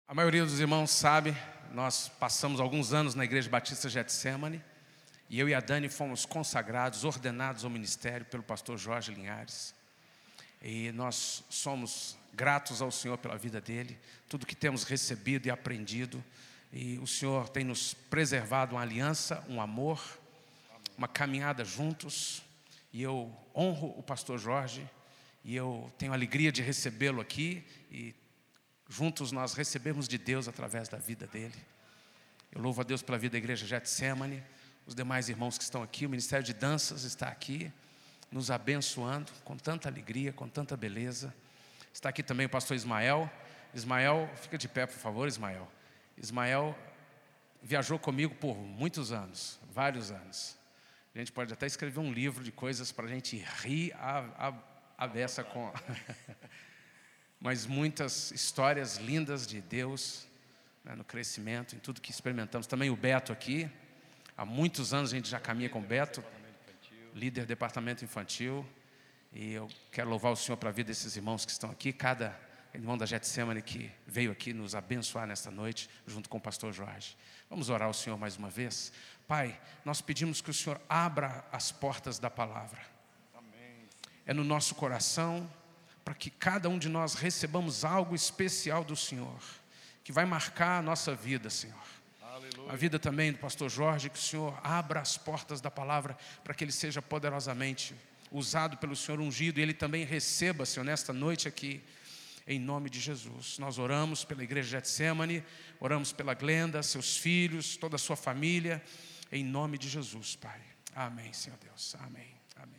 A maioria dos irmãos sabe, nós passamos alguns anos na Igreja Batista Getsemane, e eu e a Dani fomos consagrados, ordenados ao ministério pelo pastor Jorge Linhares. E nós somos gratos ao Senhor pela vida dele, tudo que temos recebido e aprendido. E o Senhor tem nos preservado uma aliança, um amor, uma caminhada juntos. E eu honro o pastor Jorge, e eu tenho a alegria de recebê-lo aqui. E juntos nós recebemos de Deus através da vida dele. Eu louvo a Deus pela vida da Igreja Getsemane, os demais irmãos que estão aqui. O Ministério de Danças está aqui, nos abençoando com tanta alegria, com tanta beleza. Está aqui também o pastor Ismael. Ismael, fica de pé, por favor, Ismael. Ismael viajou comigo por muitos anos, vários anos. A gente pode até escrever um livro de coisas para a gente rir a beça com... Mas muitas histórias lindas de Deus, né, no crescimento, em tudo que experimentamos. Também o Beto aqui. Há muitos anos a gente já caminha com o Beto, líder do departamento infantil. E eu quero louvar o Senhor para a vida desses irmãos que estão aqui. Cada irmão da Getsemane que veio aqui nos abençoar nesta noite, junto com o pastor Jorge. Vamos orar ao Senhor mais uma vez. Pai, nós pedimos que o Senhor abra as portas da palavra. É no nosso coração, para que cada um de nós recebamos algo especial do Senhor, que vai marcar a nossa vida, Senhor. Aleluia. A vida também do pastor Jorge, que o Senhor abra as portas da palavra, para que ele seja poderosamente usado pelo Senhor, ungido, e ele também receba, Senhor, nesta noite aqui, em nome de Jesus. Nós oramos pela Igreja Getsemane, oramos pela Glenda, seus filhos, toda a sua família, em nome de Jesus, Pai. Amém, Senhor Deus. Amém. Amém.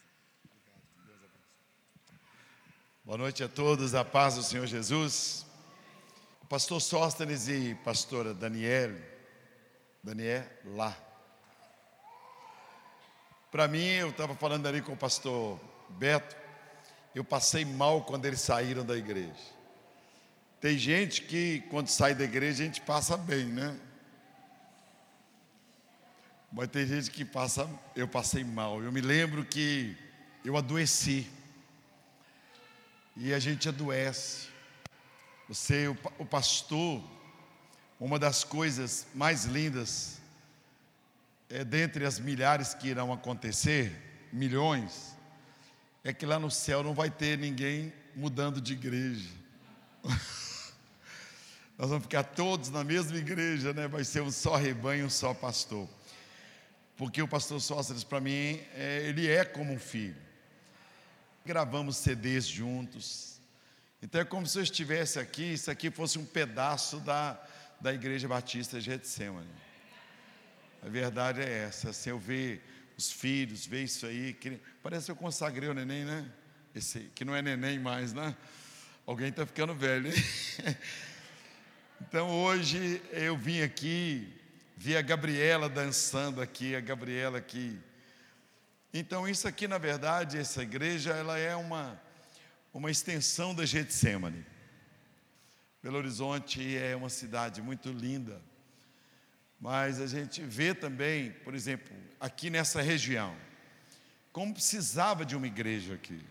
Boa noite a todos, a paz do Senhor Jesus. O pastor Sóstenes e pastora Daniela lá. Para mim, eu estava falando ali com o pastor Beto, eu passei mal quando eles saíram da igreja. Tem gente que quando sai da igreja a gente passa bem, né? Mas tem gente que eu passei mal. Eu me lembro que eu adoeci. E a gente adoece. O pastor, uma das coisas mais lindas, dentre as milhares que irão acontecer, milhões, é que lá no céu não vai ter ninguém mudando de igreja. Nós vamos ficar todos na mesma igreja, né? Vai ser um só rebanho, um só pastor. Porque o pastor Sóstenes, para mim, ele é como um filho. Gravamos CDs juntos. Então é como se eu estivesse aqui, isso aqui fosse um pedaço da Igreja Batista Getsemane. A verdade é essa, assim, eu ver os filhos, ver isso aí, parece que eu consagrei o neném, né? Esse que não é neném mais, né? Alguém está ficando velho, hein? Então hoje eu vim aqui, vi a Gabriela dançando aqui, a Gabriela aqui. Então isso aqui, na verdade, essa igreja, ela é uma extensão da Getsemane. Belo Horizonte é uma cidade muito linda, mas a gente vê também, por exemplo, aqui nessa região, como precisava de uma igreja aqui.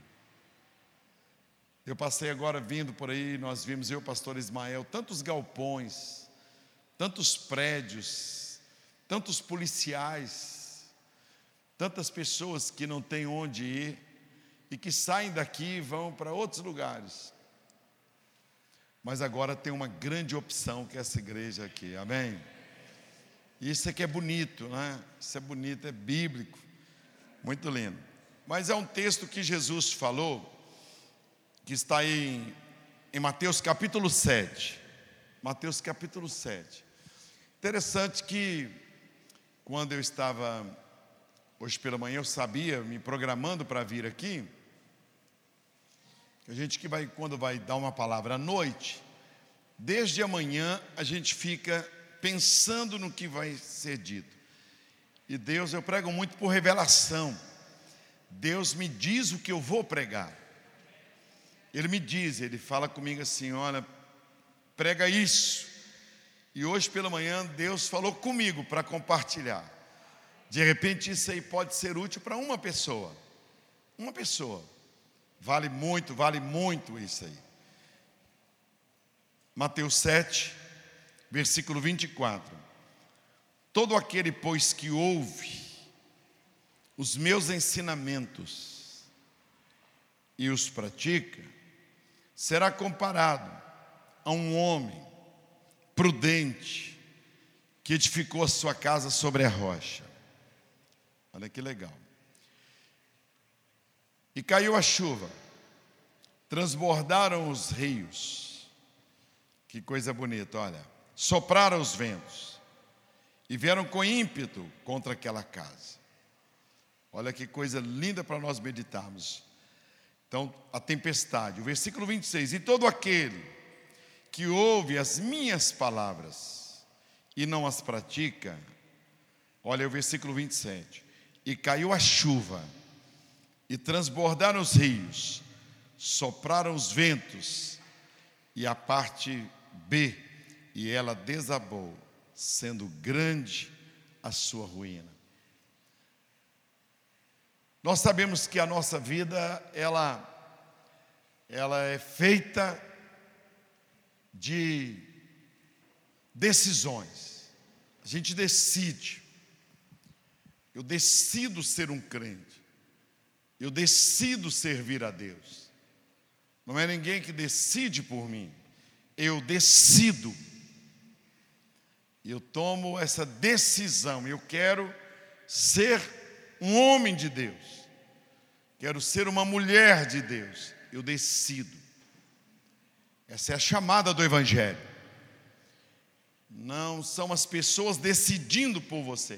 Eu passei agora vindo por aí, nós vimos, eu e o pastor Ismael, tantos galpões, tantos prédios, tantos policiais, tantas pessoas que não têm onde ir e que saem daqui e vão para outros lugares. Mas agora tem uma grande opção que é essa igreja aqui, amém? E isso aqui é bonito, né? Isso é bonito, é bíblico, muito lindo. Mas é um texto que Jesus falou, que está aí em Mateus capítulo 7. Mateus capítulo 7. Interessante que quando eu estava... Hoje pela manhã eu sabia, me programando para vir aqui, que a gente quando vai dar uma palavra à noite, desde amanhã a gente fica pensando no que vai ser dito. E Deus, eu prego muito por revelação. Deus me diz o que eu vou pregar. Ele me diz, ele fala comigo assim, olha, prega isso. E hoje pela manhã Deus falou comigo para compartilhar. De repente isso aí pode ser útil para uma pessoa. Uma pessoa. Vale muito isso aí. Mateus 7, versículo 24. Todo aquele, pois, que ouve os meus ensinamentos e os pratica, será comparado a um homem prudente que edificou a sua casa sobre a rocha. Olha que legal. E caiu a chuva, transbordaram os rios. Que coisa bonita, olha. Sopraram os ventos e vieram com ímpeto contra aquela casa. Olha que coisa linda para nós meditarmos. Então, a tempestade, o versículo 26. E todo aquele que ouve as minhas palavras e não as pratica, olha o versículo 27. E caiu a chuva, e transbordaram os rios, sopraram os ventos, e a parte B, e ela desabou, sendo grande a sua ruína. Nós sabemos que a nossa vida, ela é feita de decisões. A gente decide. Eu decido ser um crente. Eu decido servir a Deus. Não é ninguém que decide por mim. Eu decido. Eu tomo essa decisão. Eu quero ser um homem de Deus. Quero ser uma mulher de Deus. Eu decido. Essa é a chamada do Evangelho. Não são as pessoas decidindo por você.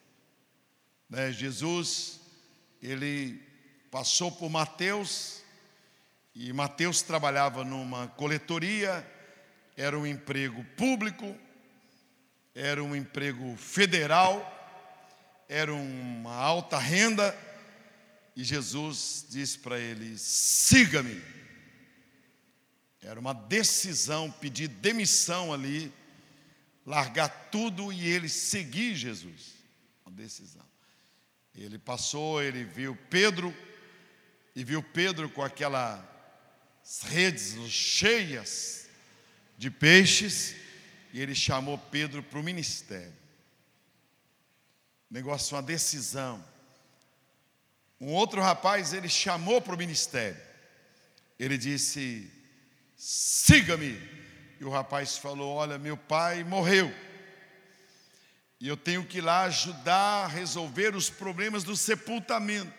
Jesus, ele passou por Mateus, e Mateus trabalhava numa coletoria, era um emprego público, era um emprego federal, era uma alta renda, e Jesus disse para ele: siga-me. Era uma decisão, pedir demissão ali, largar tudo e ele seguir Jesus. Uma decisão. Ele passou, ele viu Pedro, e viu Pedro com aquelas redes cheias de peixes, e ele chamou Pedro para o ministério. Negócio, uma decisão. Um outro rapaz, ele chamou para o ministério. Ele disse: siga-me. E o rapaz falou: olha, meu pai morreu, e eu tenho que ir lá ajudar a resolver os problemas do sepultamento.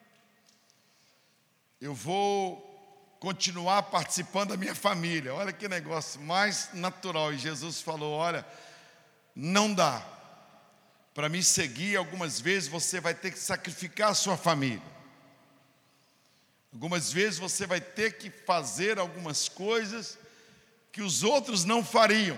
Eu vou continuar participando da minha família. Olha que negócio mais natural. E Jesus falou: olha, não dá. Para me seguir, algumas vezes você vai ter que sacrificar a sua família. Algumas vezes você vai ter que fazer algumas coisas que os outros não fariam.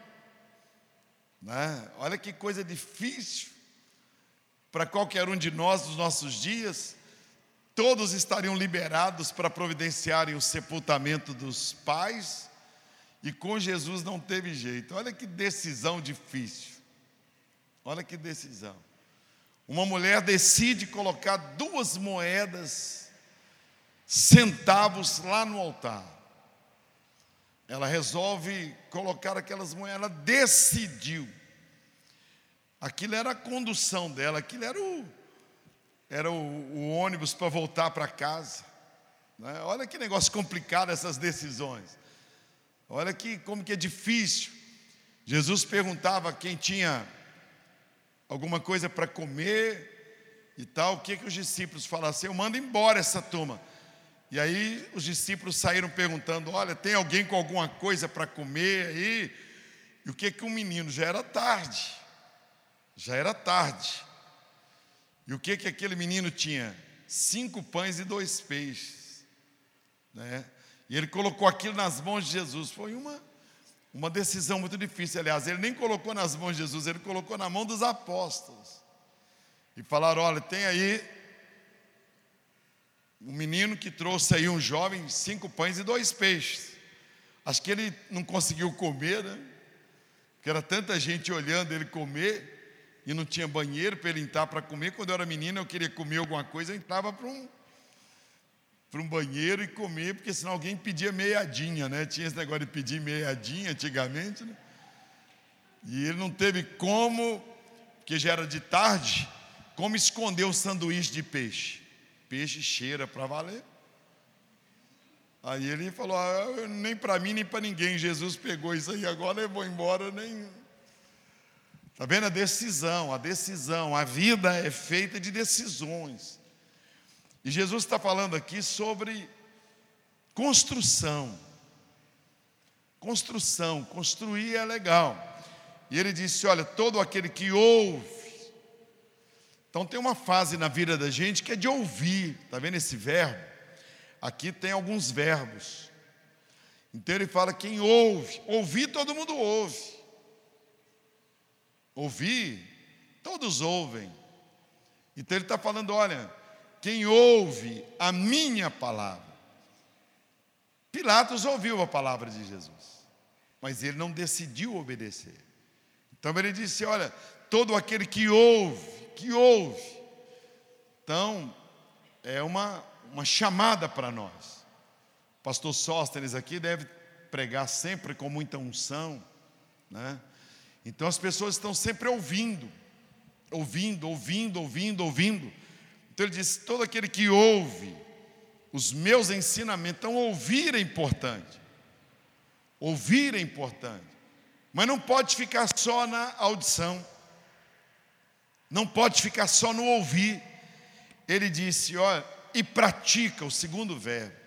Olha que coisa difícil para qualquer um de nós nos nossos dias. Todos estariam liberados para providenciarem o sepultamento dos pais, e com Jesus não teve jeito. Olha que decisão difícil. Olha que decisão. Uma mulher decide colocar 2 moedas, centavos lá no altar. Ela resolve colocar aquelas moedas, ela decidiu. Aquilo era a condução dela, aquilo era o ônibus para voltar para casa. Olha que negócio complicado essas decisões. Olha como que é difícil. Jesus perguntava a quem tinha alguma coisa para comer e tal, o que os discípulos falaram assim: eu mando embora essa turma. E aí os discípulos saíram perguntando: olha, tem alguém com alguma coisa para comer aí? E o que o menino? Já era tarde. E o que aquele menino tinha? 5 pães e 2 peixes. E ele colocou aquilo nas mãos de Jesus. Foi uma decisão muito difícil. Aliás, ele nem colocou nas mãos de Jesus, ele colocou na mão dos apóstolos. E falaram: olha, tem aí um menino que trouxe aí um jovem 5 pães e 2 peixes. Acho que ele não conseguiu comer, porque era tanta gente olhando ele comer, e não tinha banheiro para ele entrar para comer. Quando eu era menino, eu queria comer alguma coisa, eu entrava para para um banheiro e comer, porque senão alguém pedia meiadinha, né? Tinha esse negócio de pedir meiadinha antigamente, né? E ele não teve como, porque já era de tarde, como esconder o sanduíche de peixe. Peixe cheira para valer. Aí ele falou: nem para mim, nem para ninguém. Jesus pegou isso aí, agora eu vou embora, nem... Está vendo a decisão, a vida é feita de decisões. E Jesus está falando aqui sobre construção. Construir é legal. E ele disse: olha, todo aquele que ouve. Então tem uma fase na vida da gente que é de ouvir. Está vendo esse verbo? Aqui tem alguns verbos. Então ele fala: quem ouve. Ouvir, todo mundo ouve. Ouvir, todos ouvem. Então ele está falando: olha, quem ouve a minha palavra. Pilatos ouviu a palavra de Jesus, mas ele não decidiu obedecer. Então ele disse: olha, todo aquele que ouve. Então, é uma chamada para nós. O pastor Sóstenes aqui deve pregar sempre com muita unção, né? Então as pessoas estão sempre ouvindo. Então ele diz: todo aquele que ouve os meus ensinamentos. Então ouvir é importante. Mas não pode ficar só na audição. Não pode ficar só no ouvir. Ele disse: olha, e pratica, o segundo verbo.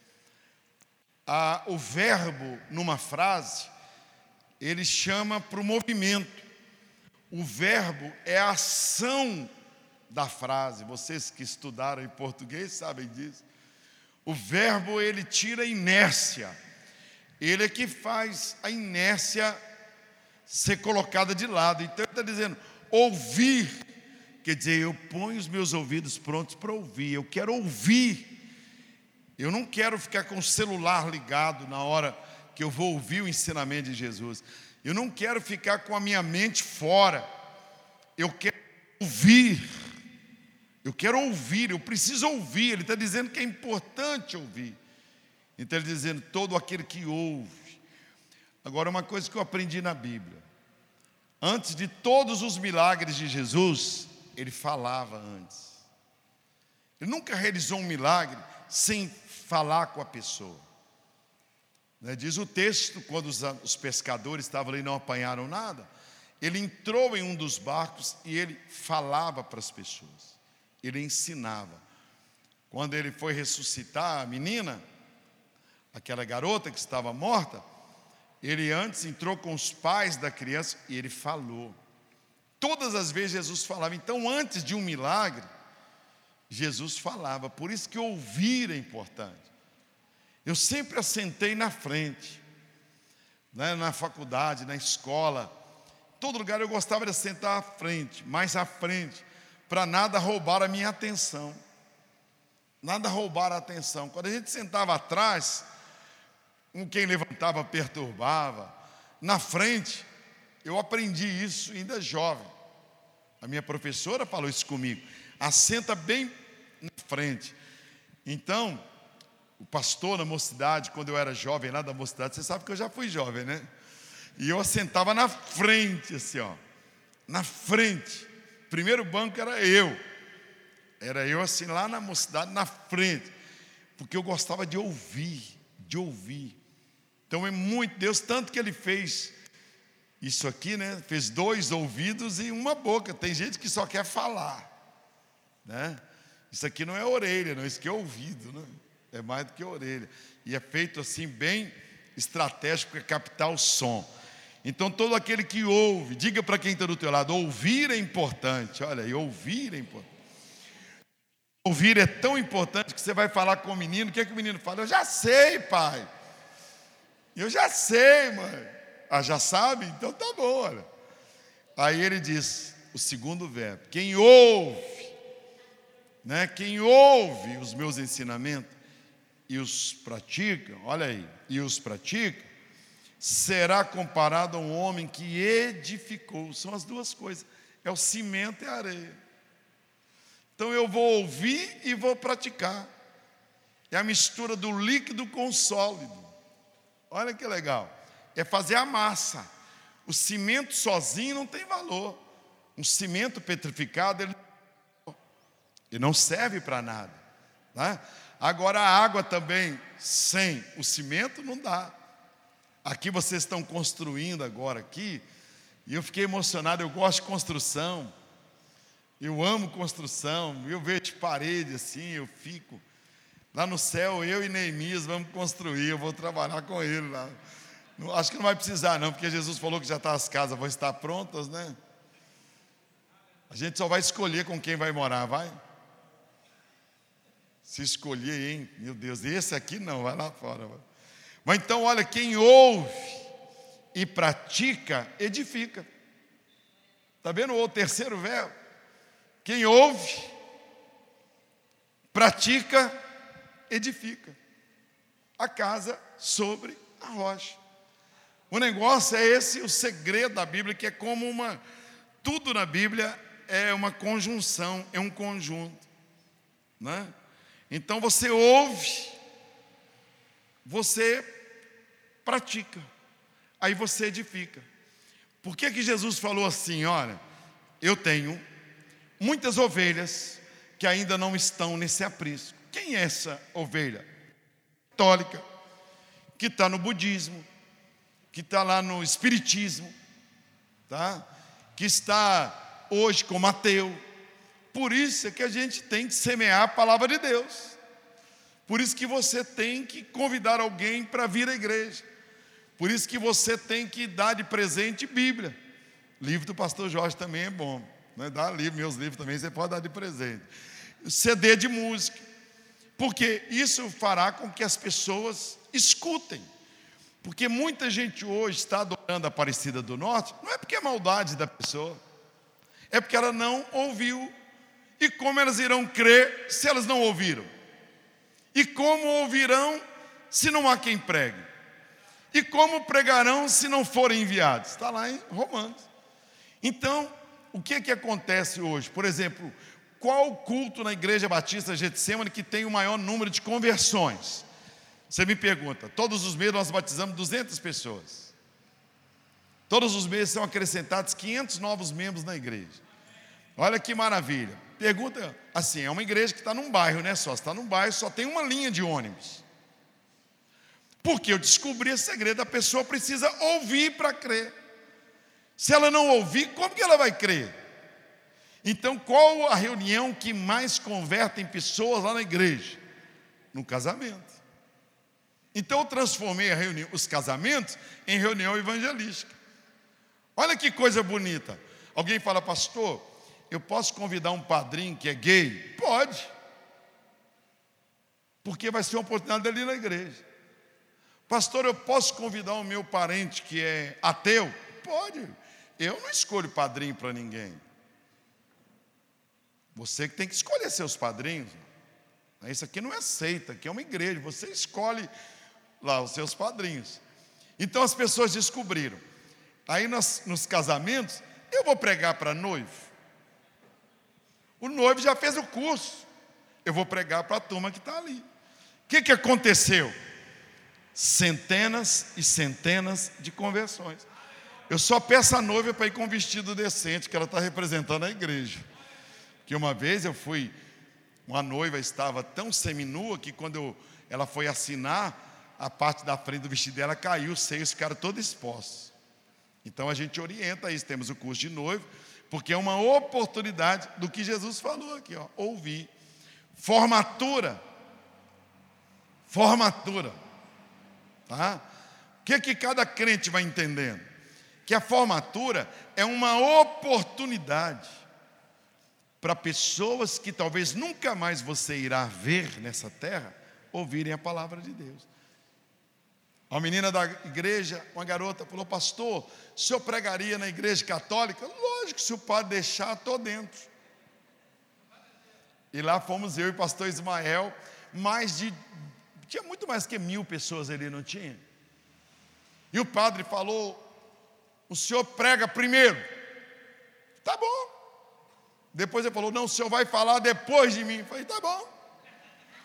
O verbo numa frase, ele chama para o movimento. O verbo é a ação da frase. Vocês que estudaram em português sabem disso. O verbo, ele tira a inércia. Ele é que faz a inércia ser colocada de lado. Então ele está dizendo: ouvir, quer dizer, eu ponho os meus ouvidos prontos para ouvir. Eu quero ouvir. Eu não quero ficar com o celular ligado na hora que eu vou ouvir o ensinamento de Jesus. Eu não quero ficar com a minha mente fora. Eu quero ouvir. Eu preciso ouvir. Ele está dizendo que é importante ouvir. Então ele está dizendo: todo aquele que ouve. Agora, uma coisa que eu aprendi na Bíblia: antes de todos os milagres de Jesus, ele falava antes. Ele nunca realizou um milagre sem falar com a pessoa. Diz o texto, quando os pescadores estavam ali e não apanharam nada, ele entrou em um dos barcos e ele falava para as pessoas. Ele ensinava. Quando ele foi ressuscitar a menina, aquela garota que estava morta, ele antes entrou com os pais da criança e ele falou. Todas as vezes Jesus falava. Então, antes de um milagre, Jesus falava. Por isso que ouvir é importante. Eu sempre assentei na frente, né, na faculdade, na escola, em todo lugar eu gostava de assentar à frente, mais à frente, para nada roubar a minha atenção. Nada roubar a atenção. Quando a gente sentava atrás, quem levantava perturbava. Na frente, eu aprendi isso ainda jovem. A minha professora falou isso comigo: assenta bem na frente. Então, o pastor na mocidade, quando eu era jovem lá da mocidade, você sabe que eu já fui jovem, né? E eu assentava na frente, assim, ó, na frente. Primeiro banco era eu assim lá na mocidade, na frente, porque eu gostava de ouvir. Então é muito Deus, tanto que ele fez isso aqui, né? Fez 2 ouvidos e uma boca. Tem gente que só quer falar, né? Isso aqui não é orelha, não, isso aqui é ouvido, né? É mais do que orelha. E é feito assim bem estratégico para captar o som. Então todo aquele que ouve, diga para quem está do teu lado: ouvir é importante. Olha aí, ouvir é importante. Ouvir é tão importante que você vai falar com o menino. O que é que o menino fala? Eu já sei, pai. Eu já sei, mãe. Ah, já sabe? Então tá bom, olha. Aí ele diz o segundo verbo: quem ouve, né? Quem ouve os meus ensinamentos e os pratica, olha aí, e os pratica, será comparado a um homem que edificou. São as duas coisas, é o cimento e a areia. Então eu vou ouvir e vou praticar. é a mistura do líquido com o sólido. Olha que legal. É fazer a massa. O cimento sozinho não tem valor. Um cimento petrificado, ele não serve para nada, né? Agora a água também, sem o cimento, não dá. Aqui vocês estão construindo agora aqui, e eu fiquei emocionado. Eu gosto de construção, eu amo construção. Eu vejo parede assim, eu fico lá no céu. Eu e Neemias vamos construir, eu vou trabalhar com ele lá. Acho que não vai precisar não, porque Jesus falou que já as casas vão estar prontas, né? A gente só vai escolher com quem vai morar, vai? Se escolher, hein? Meu Deus, esse aqui não, vai lá fora. Vai. Mas então, olha, quem ouve e pratica, edifica. Está vendo o terceiro verbo? Quem ouve, pratica, edifica. A casa sobre a rocha. O negócio é esse, o segredo da Bíblia, que é como tudo na Bíblia é uma conjunção, é um conjunto, né? Então você ouve, você pratica, aí você edifica. Por que Jesus falou assim? Olha, eu tenho muitas ovelhas que ainda não estão nesse aprisco. Quem é essa ovelha? Católica, que está no budismo, que está lá no espiritismo, tá? Que está hoje como ateu. Por isso é que a gente tem que semear a palavra de Deus. Por isso que você tem que convidar alguém para vir à igreja. Por isso que você tem que dar de presente Bíblia. Livro do pastor Jorge também é bom, né? Dá livro, meus livros também você pode dar de presente. CD de música. Porque isso fará com que as pessoas escutem. Porque muita gente hoje está adorando a Aparecida do Norte, não é porque é maldade da pessoa, é porque ela não ouviu. E como elas irão crer se elas não ouviram? E como ouvirão se não há quem pregue? E como pregarão se não forem enviados? Está lá em Romanos. Então, o que acontece hoje? Por exemplo, qual culto na Igreja Batista Getsemane que tem o maior número de conversões? Você me pergunta. Todos os meses nós batizamos 200 pessoas. Todos os meses são acrescentados 500 novos membros na igreja. Olha que maravilha. Pergunta assim, é uma igreja que está num bairro, né? Só está num bairro, só tem uma linha de ônibus. Porque eu descobri esse segredo, a pessoa precisa ouvir para crer. Se ela não ouvir, como que ela vai crer? Então, qual a reunião que mais converte pessoas lá na igreja? No casamento. Então, eu transformei os casamentos em reunião evangelística. Olha que coisa bonita. Alguém fala, pastor, eu posso convidar um padrinho que é gay? Pode. Porque vai ser uma oportunidade ali na igreja. Pastor, eu posso convidar o meu parente que é ateu? Pode. Eu não escolho padrinho para ninguém. Você que tem que escolher seus padrinhos. Isso aqui não é seita, aqui é uma igreja. Você escolhe lá os seus padrinhos. Então as pessoas descobriram. Aí nos casamentos, eu vou pregar para noivo. O noivo já fez o curso. Eu vou pregar para a turma que está ali. O que aconteceu? Centenas e centenas de conversões. Eu só peço a noiva para ir com um vestido decente, que ela está representando a igreja. Que uma vez eu fui, uma noiva estava tão seminua que quando ela foi assinar, a parte da frente do vestido dela caiu, os seios ficaram todos expostos. Então a gente orienta isso, temos o curso de noivo, porque é uma oportunidade do que Jesus falou aqui, ó, ouvir. Formatura. Tá? O que cada crente vai entendendo? Que a formatura é uma oportunidade para pessoas que talvez nunca mais você irá ver nessa terra, ouvirem a palavra de Deus. Uma menina da igreja, uma garota, falou, pastor, o senhor pregaria na igreja católica? Lógico, se o padre deixar, estou dentro. E lá fomos eu e o pastor Ismael, tinha muito mais que 1000 pessoas ali, não tinha? E o padre falou, o senhor prega primeiro. Tá bom. Depois ele falou, não, o senhor vai falar depois de mim. Eu falei, tá bom.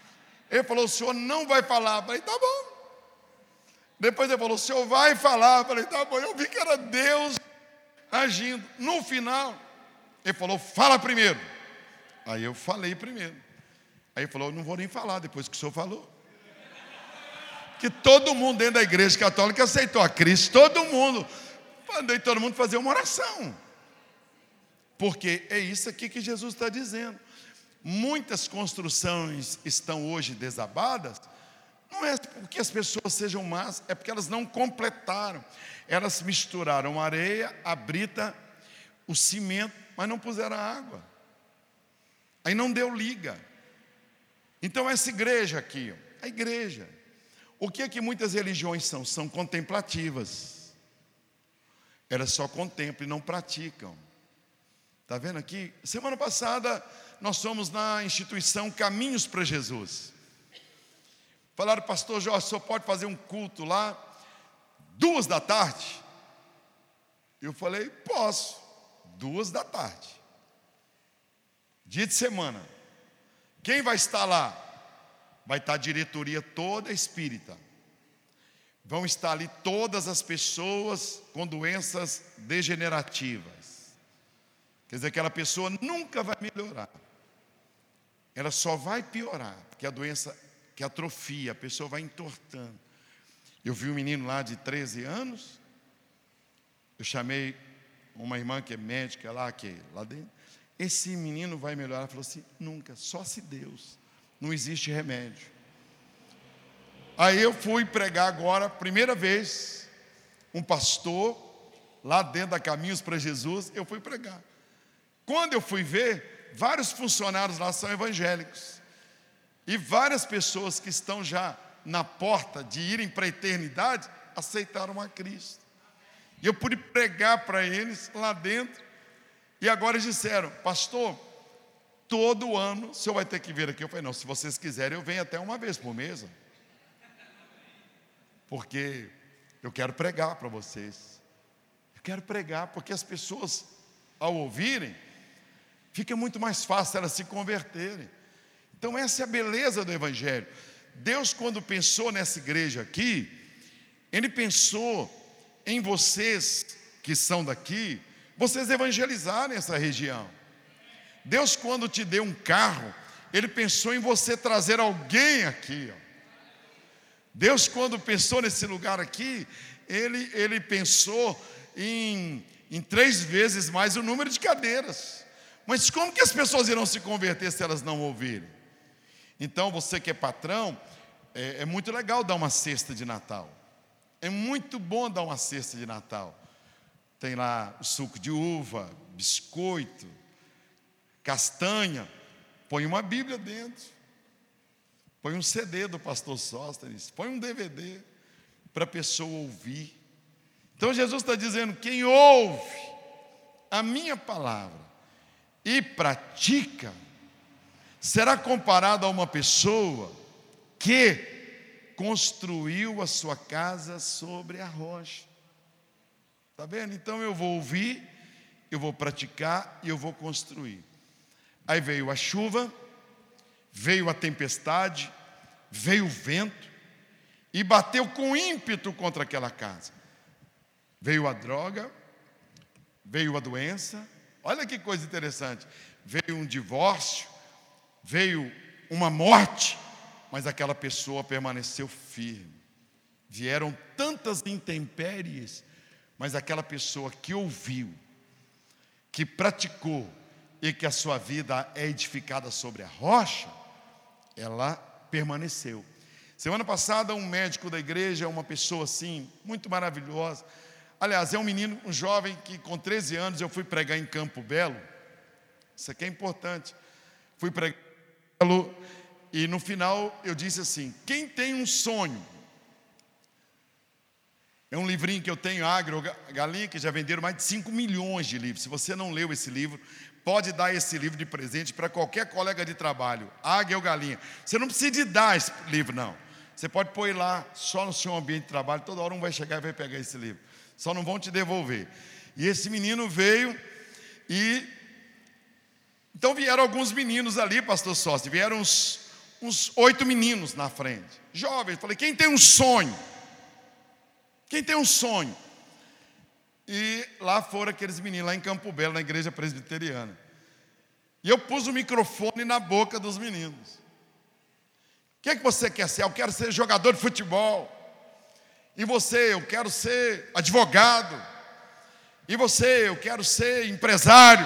Ele falou: o senhor não vai falar. Eu falei: tá bom. Depois ele falou: o senhor vai falar. Eu falei: tá bom. Eu vi que era Deus agindo. No final, ele falou: fala primeiro. Aí eu falei primeiro. Aí ele falou: eu não vou nem falar depois que o senhor falou. Que todo mundo dentro da igreja católica aceitou a Cristo. Todo mundo. Mandei todo mundo fazer uma oração. Porque é isso aqui que Jesus está dizendo. Muitas construções estão hoje desabadas. Não é porque as pessoas sejam más, é porque elas não completaram. Elas misturaram a areia, a brita, o cimento, mas não puseram a água. Aí não deu liga. Então essa igreja aqui, a igreja, o que é que muitas religiões são? São contemplativas. Elas só contemplam e não praticam. Está vendo aqui? Semana passada nós fomos na instituição Caminhos para Jesus. Falaram: pastor Jorge, o senhor pode fazer um culto lá 14h? Eu falei: posso, 14h. Dia de semana. Quem vai estar lá? Vai estar a diretoria toda espírita. Vão estar ali todas as pessoas com doenças degenerativas. Quer dizer, aquela pessoa nunca vai melhorar. Ela só vai piorar, porque a doença que atrofia, a pessoa vai entortando. Eu vi um menino lá de 13 anos. Eu chamei uma irmã que é médica lá dentro. Esse menino vai melhorar. Ela falou assim: nunca, só se Deus. Não existe remédio. Aí eu fui pregar agora, primeira vez, um pastor, lá dentro da Caminhos para Jesus, eu fui pregar. Quando eu fui ver, vários funcionários lá são evangélicos. E várias pessoas que estão já na porta de irem para a eternidade, aceitaram a Cristo. E eu pude pregar para eles lá dentro. E agora eles disseram: pastor, todo ano o senhor vai ter que vir aqui. Eu falei: não, se vocês quiserem, eu venho até uma vez por mês. Porque eu quero pregar para vocês. Eu quero pregar, porque as pessoas, ao ouvirem, fica muito mais fácil elas se converterem. Então essa é a beleza do Evangelho. Deus, quando pensou nessa igreja aqui, Ele pensou em vocês que são daqui, vocês evangelizarem essa região. Deus, quando te deu um carro, Ele pensou em você trazer alguém aqui. Deus, quando pensou nesse lugar aqui, Ele pensou em 3 vezes mais o número de cadeiras. Mas como que as pessoas irão se converter se elas não ouvirem? Então, você que é patrão, é muito legal dar uma cesta de Natal. É muito bom dar uma cesta de Natal. Tem lá o suco de uva, biscoito, castanha. Põe uma Bíblia dentro. Põe um CD do pastor Sóstenes. Põe um DVD para a pessoa ouvir. Então, Jesus está dizendo: quem ouve a minha palavra e pratica, será comparado a uma pessoa que construiu a sua casa sobre a rocha. Está vendo? Então eu vou ouvir, eu vou praticar e eu vou construir. Aí veio a chuva, veio a tempestade, veio o vento e bateu com ímpeto contra aquela casa. Veio a droga, veio a doença. Olha que coisa interessante. Veio um divórcio, veio uma morte, mas aquela pessoa permaneceu firme. Vieram tantas intempéries, mas aquela pessoa que ouviu, que praticou e que a sua vida é edificada sobre a rocha, ela permaneceu. Semana passada, um médico da igreja, uma pessoa assim, muito maravilhosa. Aliás, é um menino, um jovem que com 13 anos eu fui pregar em Campo Belo. Isso aqui é importante. Fui pregar em Campo Belo e no final eu disse assim: quem tem um sonho? É um livrinho que eu tenho, Agro Galinha, que já venderam mais de 5 milhões de livros. Se você não leu esse livro, pode dar esse livro de presente para qualquer colega de trabalho. Águia ou Galinha. Você não precisa de dar esse livro, não. Você pode pôr lá só no seu ambiente de trabalho. Toda hora um vai chegar e vai pegar esse livro. Só não vão te devolver. E esse menino veio e... Então vieram alguns meninos ali, pastor Sócio. Vieram uns 8 meninos na frente, jovens. Falei, quem tem um sonho? Quem tem um sonho? E lá foram aqueles meninos, lá em Campo Belo, na igreja presbiteriana. E eu pus o microfone na boca dos meninos. O que é que você quer ser? Eu quero ser jogador de futebol. E você? Eu quero ser advogado. E você? Eu quero ser empresário.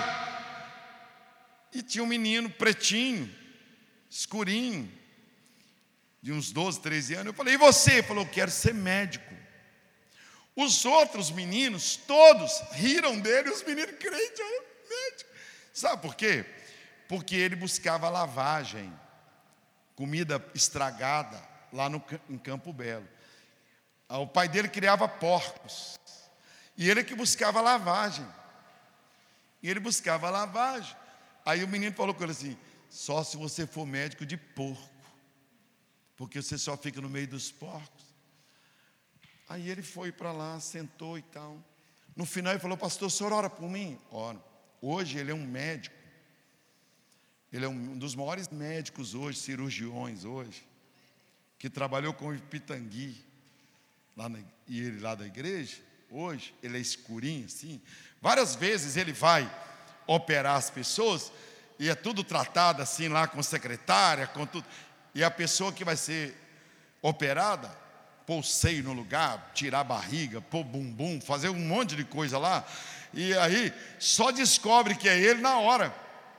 E tinha um menino pretinho, escurinho, de uns 12, 13 anos. Eu falei, e você? Ele falou, eu quero ser médico. Os outros meninos, todos, riram dele, os meninos crentes, olha, médico. Sabe por quê? Porque ele buscava lavagem, comida estragada, lá em Campo Belo. O pai dele criava porcos, e ele que buscava lavagem. E ele buscava lavagem. Aí o menino falou com ele assim, só se você for médico de porco, porque você só fica no meio dos porcos. Aí ele foi para lá, sentou e tal. No final ele falou, pastor, o senhor ora por mim? Ora. Hoje ele é um médico. Ele é um dos maiores médicos hoje, cirurgiões hoje, que trabalhou com o Pitangui, e ele lá da igreja. Hoje ele é escurinho assim. Várias vezes ele vai operar as pessoas, e é tudo tratado assim lá com secretária, com tudo. E a pessoa que vai ser operada, pôr o seio no lugar, tirar a barriga, pôr bumbum, fazer um monte de coisa lá. E aí só descobre que é ele na hora.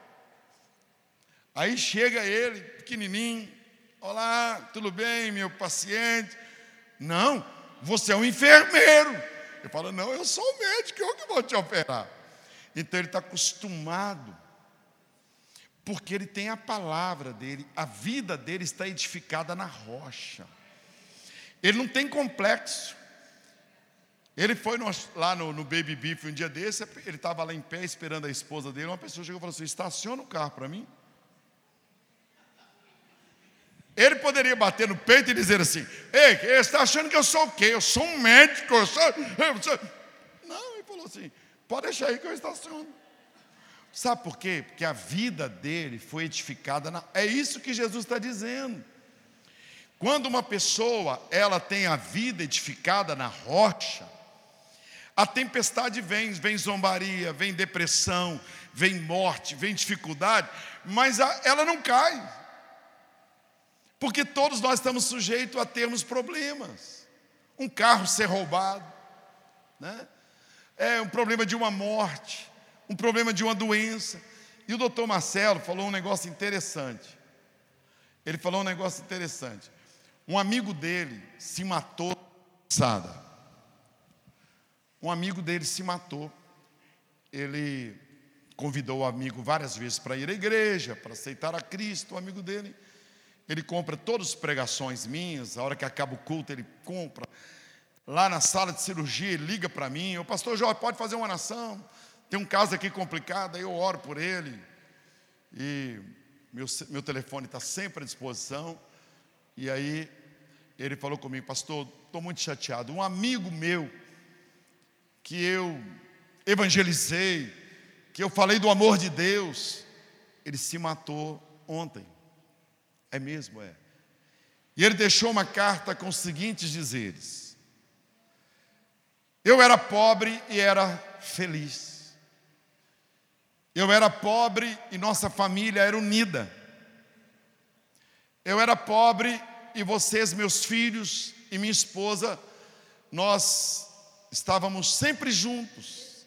Aí chega ele, pequenininho, olá, tudo bem, meu paciente? Não, você é um enfermeiro. Eu falo, não, eu sou o médico, eu que vou te operar. Então ele está acostumado, porque ele tem a palavra dele, a vida dele está edificada na rocha. Ele não tem complexo. Ele foi lá no Baby Beef um dia desse, ele estava lá em pé esperando a esposa dele, uma pessoa chegou e falou assim, estaciona o carro para mim. Ele poderia bater no peito e dizer assim, ei, você está achando que eu sou o quê? Eu sou um médico, eu sou... Não, ele falou assim, pode deixar aí que eu estaciono. Sabe por quê? Porque a vida dele foi edificada na... É isso que Jesus está dizendo. Quando uma pessoa, ela tem a vida edificada na rocha, a tempestade vem zombaria, vem depressão, vem morte, vem dificuldade, mas ela não cai. Porque todos nós estamos sujeitos a termos problemas. Um carro ser roubado, né? Um problema de uma morte, um problema de uma doença. E o doutor Marcelo falou um negócio interessante. Ele falou um negócio interessante. Um amigo dele se matou. Um amigo dele se matou. Ele convidou o amigo várias vezes para ir à igreja, para aceitar a Cristo. O amigo dele, ele compra todas as pregações minhas. A hora que acaba o culto, ele compra. Lá na sala de cirurgia, ele liga para mim. O pastor Jorge, pode fazer uma oração? Tem um caso aqui complicado. Aí eu oro por ele. E meu telefone está sempre à disposição. E aí ele falou comigo, pastor, estou muito chateado. Um amigo meu, que eu evangelizei, que eu falei do amor de Deus, ele se matou ontem. É mesmo, é. E ele deixou uma carta com os seguintes dizeres: eu era pobre e era feliz. Eu era pobre e nossa família era unida. Eu era pobre e vocês, meus filhos e minha esposa, nós estávamos sempre juntos.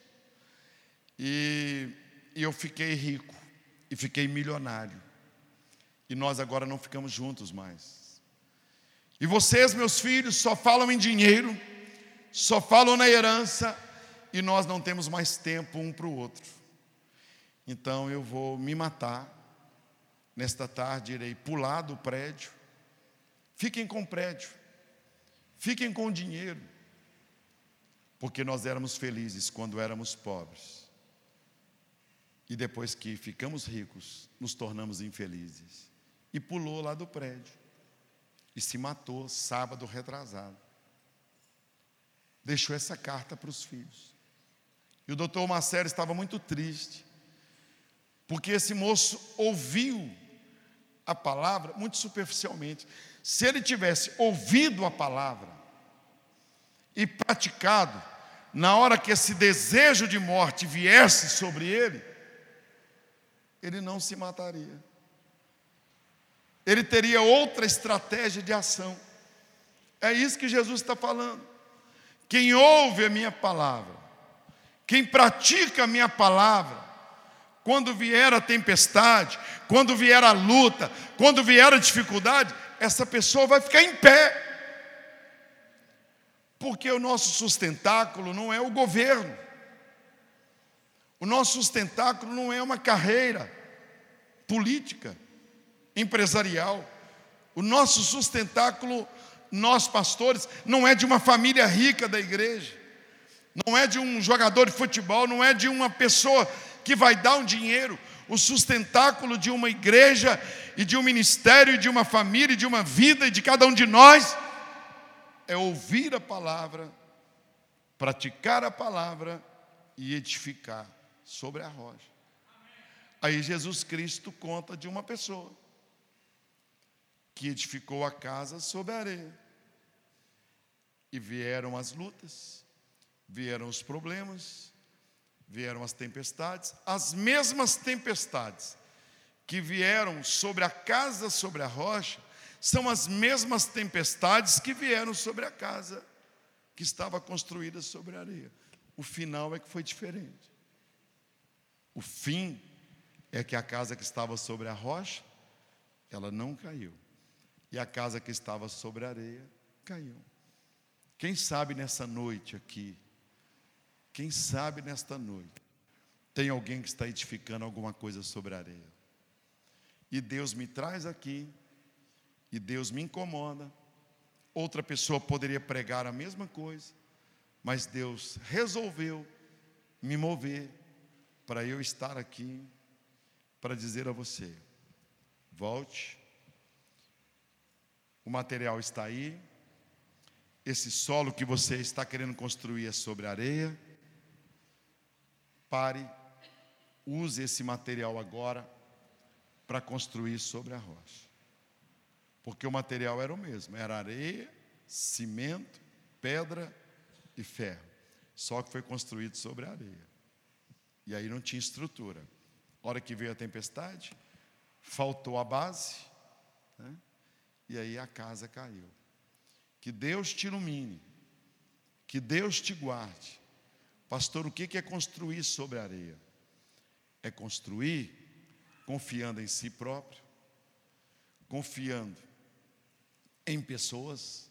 E eu fiquei rico e fiquei milionário. E nós agora não ficamos juntos mais. E vocês, meus filhos, só falam em dinheiro, só falam na herança, e nós não temos mais tempo um para o outro. Então eu vou me matar. Nesta tarde irei pular do prédio. Fiquem com o prédio, fiquem com o dinheiro, porque nós éramos felizes quando éramos pobres. E depois que ficamos ricos, nos tornamos infelizes. E pulou lá do prédio. E se matou sábado retrasado. Deixou essa carta para os filhos. E o doutor Marcelo estava muito triste, porque esse moço ouviu a palavra muito superficialmente. Se ele tivesse ouvido a palavra e praticado, na hora que esse desejo de morte viesse sobre ele não se mataria. Ele teria outra estratégia de ação. É isso que Jesus está falando. Quem ouve a minha palavra, quem pratica a minha palavra, quando vier a tempestade, quando vier a luta, quando vier a dificuldade, essa pessoa vai ficar em pé. Porque o nosso sustentáculo não é o governo. O nosso sustentáculo não é uma carreira política, empresarial. O nosso sustentáculo, nós pastores, não é de uma família rica da igreja. Não é de um jogador de futebol, não é de uma pessoa que vai dar um dinheiro. O sustentáculo de uma igreja e de um ministério, e de uma família, e de uma vida, e de cada um de nós, é ouvir a palavra, praticar a palavra e edificar sobre a rocha. Aí Jesus Cristo conta de uma pessoa que edificou a casa sobre a areia. E vieram as lutas, vieram os problemas, vieram as tempestades, as mesmas tempestades que vieram sobre a casa, sobre a rocha, são as mesmas tempestades que vieram sobre a casa que estava construída sobre a areia. O final é que foi diferente. O fim é que a casa que estava sobre a rocha, ela não caiu. E a casa que estava sobre a areia, caiu. Quem sabe nessa noite aqui, quem sabe nesta noite, tem alguém que está edificando alguma coisa sobre a areia. E Deus me traz aqui, e Deus me incomoda. Outra pessoa poderia pregar a mesma coisa, mas Deus resolveu me mover para eu estar aqui, para dizer a você: volte, o material está aí, esse solo que você está querendo construir é sobre areia. Pare, use esse material agora para construir sobre a rocha. Porque o material era o mesmo, era areia, cimento, pedra e ferro. Só que foi construído sobre a areia. E aí não tinha estrutura. A hora que veio a tempestade, faltou a base, né? E aí a casa caiu. Que Deus te ilumine, que Deus te guarde. Pastor, o que é construir sobre a areia? É construir confiando em si próprio, confiando em pessoas,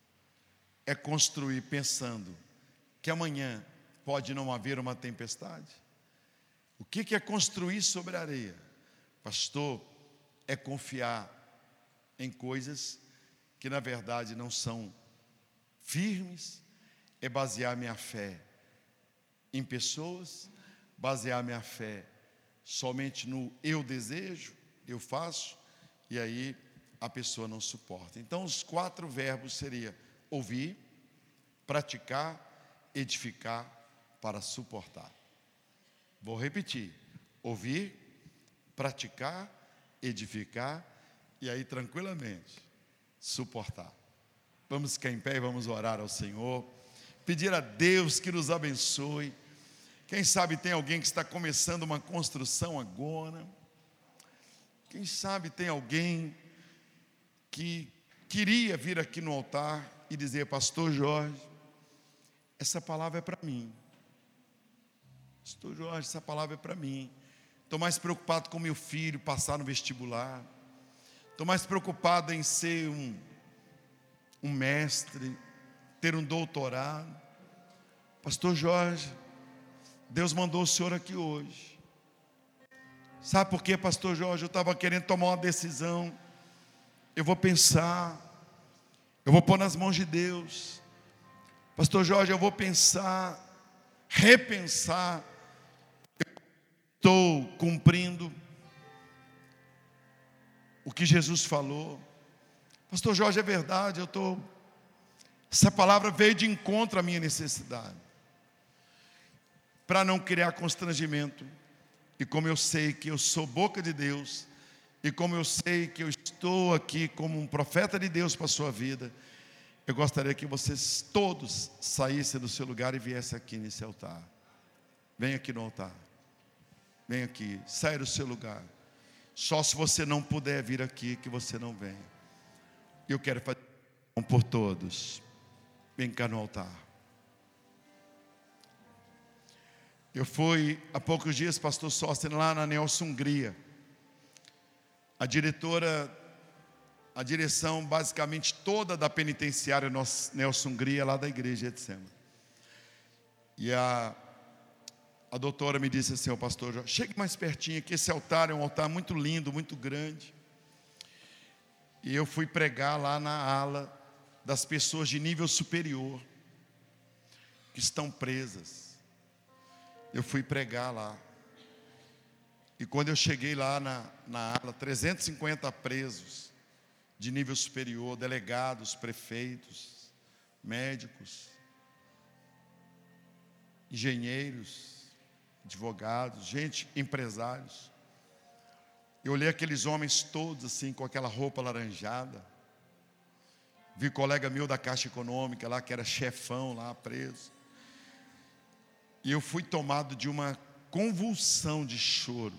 é construir pensando que amanhã pode não haver uma tempestade. O que é construir sobre a areia? Pastor, é confiar em coisas que na verdade não são firmes, é basear minha fé em pessoas, basear minha fé somente no eu desejo, eu faço, e aí a pessoa não suporta. Então os 4 verbos seriam ouvir, praticar, edificar, para suportar. Vou repetir: ouvir, praticar, edificar, e aí tranquilamente suportar. Vamos ficar em pé e vamos orar ao Senhor, pedir a Deus que nos abençoe. Quem sabe tem alguém que está começando uma construção agora. Quem sabe tem alguém que queria vir aqui no altar e dizer: pastor Jorge, essa palavra é para mim. Pastor Jorge, essa palavra é para mim. Estou mais preocupado com meu filho passar no vestibular. Estou mais preocupado em ser um mestre, ter um doutorado. Pastor Jorge, Deus mandou o senhor aqui hoje. Sabe por quê, pastor Jorge? Eu estava querendo tomar uma decisão. Eu vou pensar, eu vou pôr nas mãos de Deus. Pastor Jorge, eu vou pensar, repensar. Estou cumprindo o que Jesus falou. Pastor Jorge, é verdade, essa palavra veio de encontro à minha necessidade. Para não criar constrangimento, e como eu sei que eu sou boca de Deus, E como eu sei que eu estou aqui como um profeta de Deus para a sua vida, eu gostaria que vocês todos saíssem do seu lugar e viessem aqui nesse altar. Vem aqui no altar. Vem aqui, saia do seu lugar. Só se você não puder vir aqui, que você não vem. Eu quero fazer por todos. Vem cá no altar. Eu fui há poucos dias, pastor Sóstenes, lá na Nelson Hungria. A direção basicamente toda da penitenciária Nelson Hungria, lá da igreja de Getsemane. E a doutora me disse assim, pastor, chegue mais pertinho, que esse altar é um altar muito lindo, muito grande. E eu fui pregar lá na ala das pessoas de nível superior, que estão presas. Eu fui pregar lá. E quando eu cheguei lá na ala, 350 presos de nível superior, delegados, prefeitos, médicos, engenheiros, advogados, gente, empresários. Eu olhei aqueles homens todos assim, com aquela roupa laranjada. Vi colega meu da Caixa Econômica lá, que era chefão lá, preso. E eu fui tomado de uma convulsão de choro.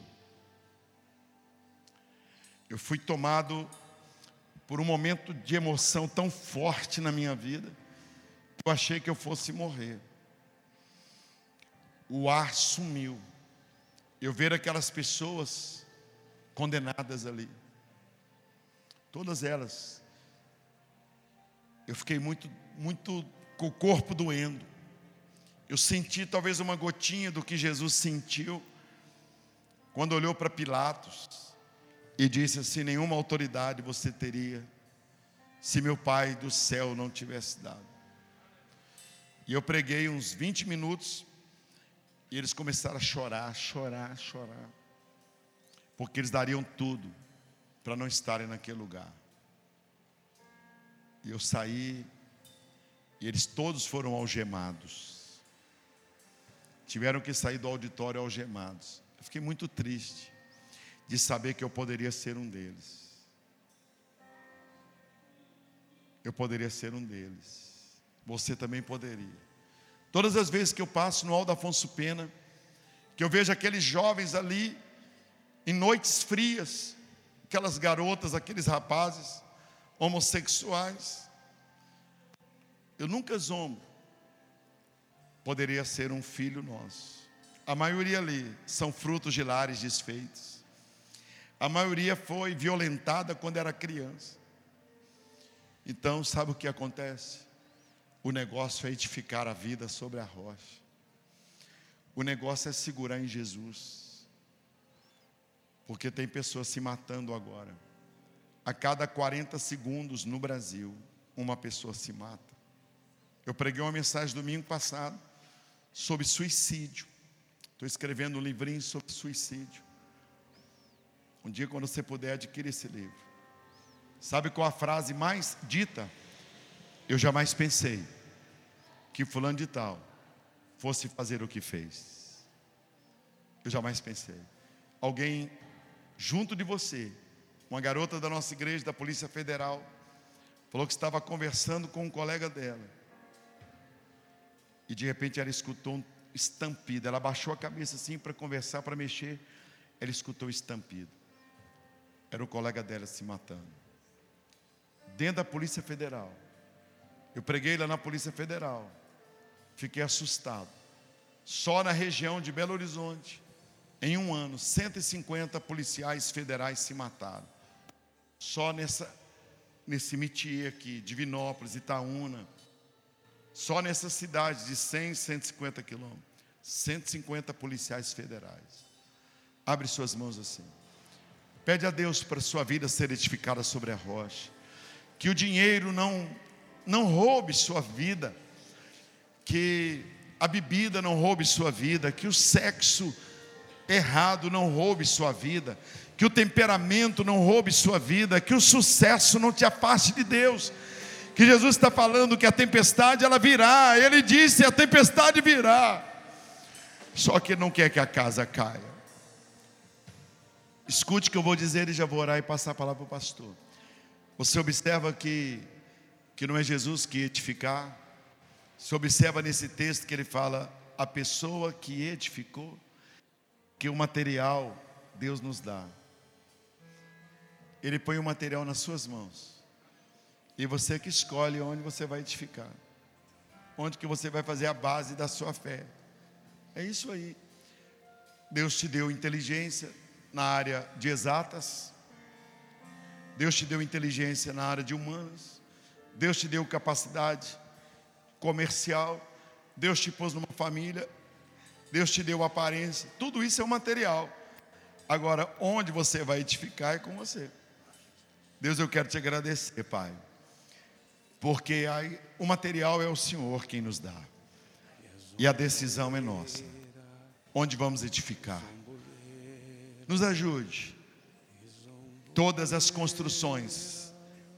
Eu fui tomado por um momento de emoção tão forte na minha vida, que eu achei que eu fosse morrer. O ar sumiu. Eu ver aquelas pessoas condenadas ali, todas elas. Eu fiquei muito com o corpo doendo. Eu senti talvez uma gotinha do que Jesus sentiu quando olhou para Pilatos e disse assim: nenhuma autoridade você teria se meu Pai do céu não tivesse dado. E eu preguei uns 20 minutos e eles começaram a chorar, porque eles dariam tudo para não estarem naquele lugar. E eu saí e eles todos foram algemados. Tiveram que sair do auditório algemados. Eu fiquei muito triste de saber que eu poderia ser um deles. Eu poderia ser um deles. Você também poderia. Todas as vezes que eu passo no Aldo Afonso Pena, que eu vejo aqueles jovens ali, em noites frias, aquelas garotas, aqueles rapazes homossexuais, eu nunca zombo. Poderia ser um filho nosso. A maioria ali são frutos de lares desfeitos. A maioria foi violentada quando era criança. Então, sabe o que acontece? O negócio é edificar a vida sobre a rocha. O negócio é segurar em Jesus. Porque tem pessoas se matando agora. A cada 40 segundos no Brasil, uma pessoa se mata. Eu preguei uma mensagem domingo passado sobre suicídio. Estou escrevendo um livrinho sobre suicídio. Um dia, quando você puder, adquire esse livro. Sabe qual a frase mais dita? Eu jamais pensei que fulano de tal fosse fazer o que fez. Eu jamais pensei. Alguém junto de você, uma garota da nossa igreja, da Polícia Federal, falou que estava conversando com um colega dela. E de repente ela escutou um estampido. Ela baixou a cabeça assim para conversar, para mexer. Ela escutou o estampido. Era o colega dela se matando. Dentro da Polícia Federal. Eu preguei lá na Polícia Federal. Fiquei assustado. Só na região de Belo Horizonte, em um ano, 150 policiais federais se mataram. Só nesse métier aqui, Divinópolis, Itaúna. Só nessas cidades de 100, 150 quilômetros. 150 policiais federais. Abre suas mãos assim. Pede a Deus para a sua vida ser edificada sobre a rocha. Que o dinheiro não roube sua vida. Que a bebida não roube sua vida. Que o sexo errado não roube sua vida. Que o temperamento não roube sua vida. Que o sucesso não te afaste de Deus. Que Jesus está falando que a tempestade ela virá. Ele disse: a tempestade virá. Só que Ele não quer que a casa caia. Escute o que eu vou dizer e já vou orar e passar a palavra para o pastor. Você observa que não é Jesus que edificar. Você observa nesse texto que ele fala, a pessoa que edificou, que o material Deus nos dá. Ele põe o material nas suas mãos. E você que escolhe onde você vai edificar. Onde que você vai fazer a base da sua fé. É isso aí. Deus te deu inteligência na área de exatas. Deus te deu inteligência na área de humanas. Deus te deu capacidade comercial. Deus te pôs numa família. Deus te deu aparência. Tudo isso é um material. Agora, onde você vai edificar é com você. Deus, eu quero te agradecer, Pai. Porque o material é o Senhor quem nos dá. E a decisão é nossa. Onde vamos edificar? Nos ajude. Todas as construções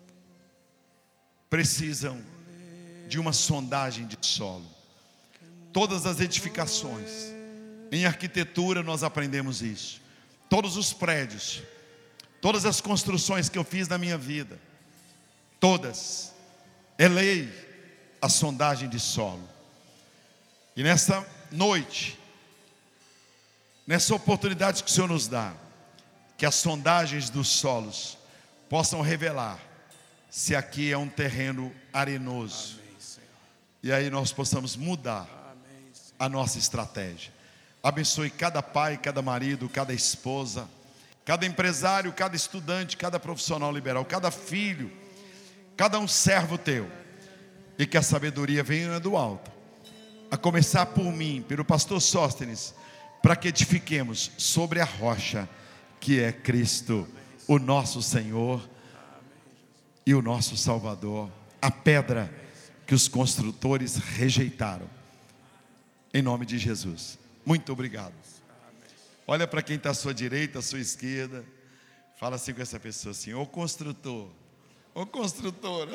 precisam de uma sondagem de solo. Todas as edificações. Em arquitetura nós aprendemos isso. Todos os prédios, todas as construções que eu fiz na minha vida, todas, é lei a sondagem de solo. E nessa noite, nessa oportunidade que o Senhor nos dá, que as sondagens dos solos possam revelar se aqui é um terreno arenoso. Amém, e aí nós possamos mudar a nossa estratégia. Abençoe cada pai, cada marido, cada esposa, cada empresário, cada estudante, cada profissional liberal, cada filho, cada um servo teu. E que a sabedoria venha do alto, a começar por mim, pelo pastor Sóstenes, para que edifiquemos sobre a rocha que é Cristo, o nosso Senhor e o nosso Salvador, a pedra que os construtores rejeitaram. Em nome de Jesus. Muito obrigado. Olha para quem está à sua direita, à sua esquerda. Fala assim com essa pessoa assim: ô construtor, ô construtora.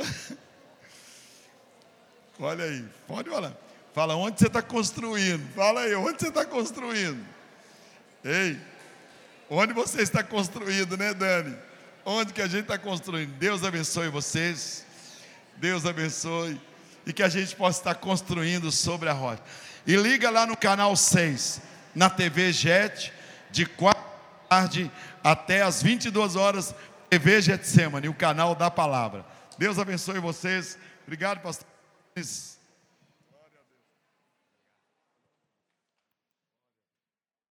Olha aí, pode falar. Fala, onde você está construindo? Fala aí, onde você está construindo? Ei, onde você está construindo, né, Dani? Onde que a gente está construindo? Deus abençoe vocês. Deus abençoe. E que a gente possa estar construindo sobre a rocha. E liga lá no canal 6, na TV Jet, de 4 da tarde até as 22 horas, TV Getsemane, o canal da palavra. Deus abençoe vocês. Obrigado, pastor.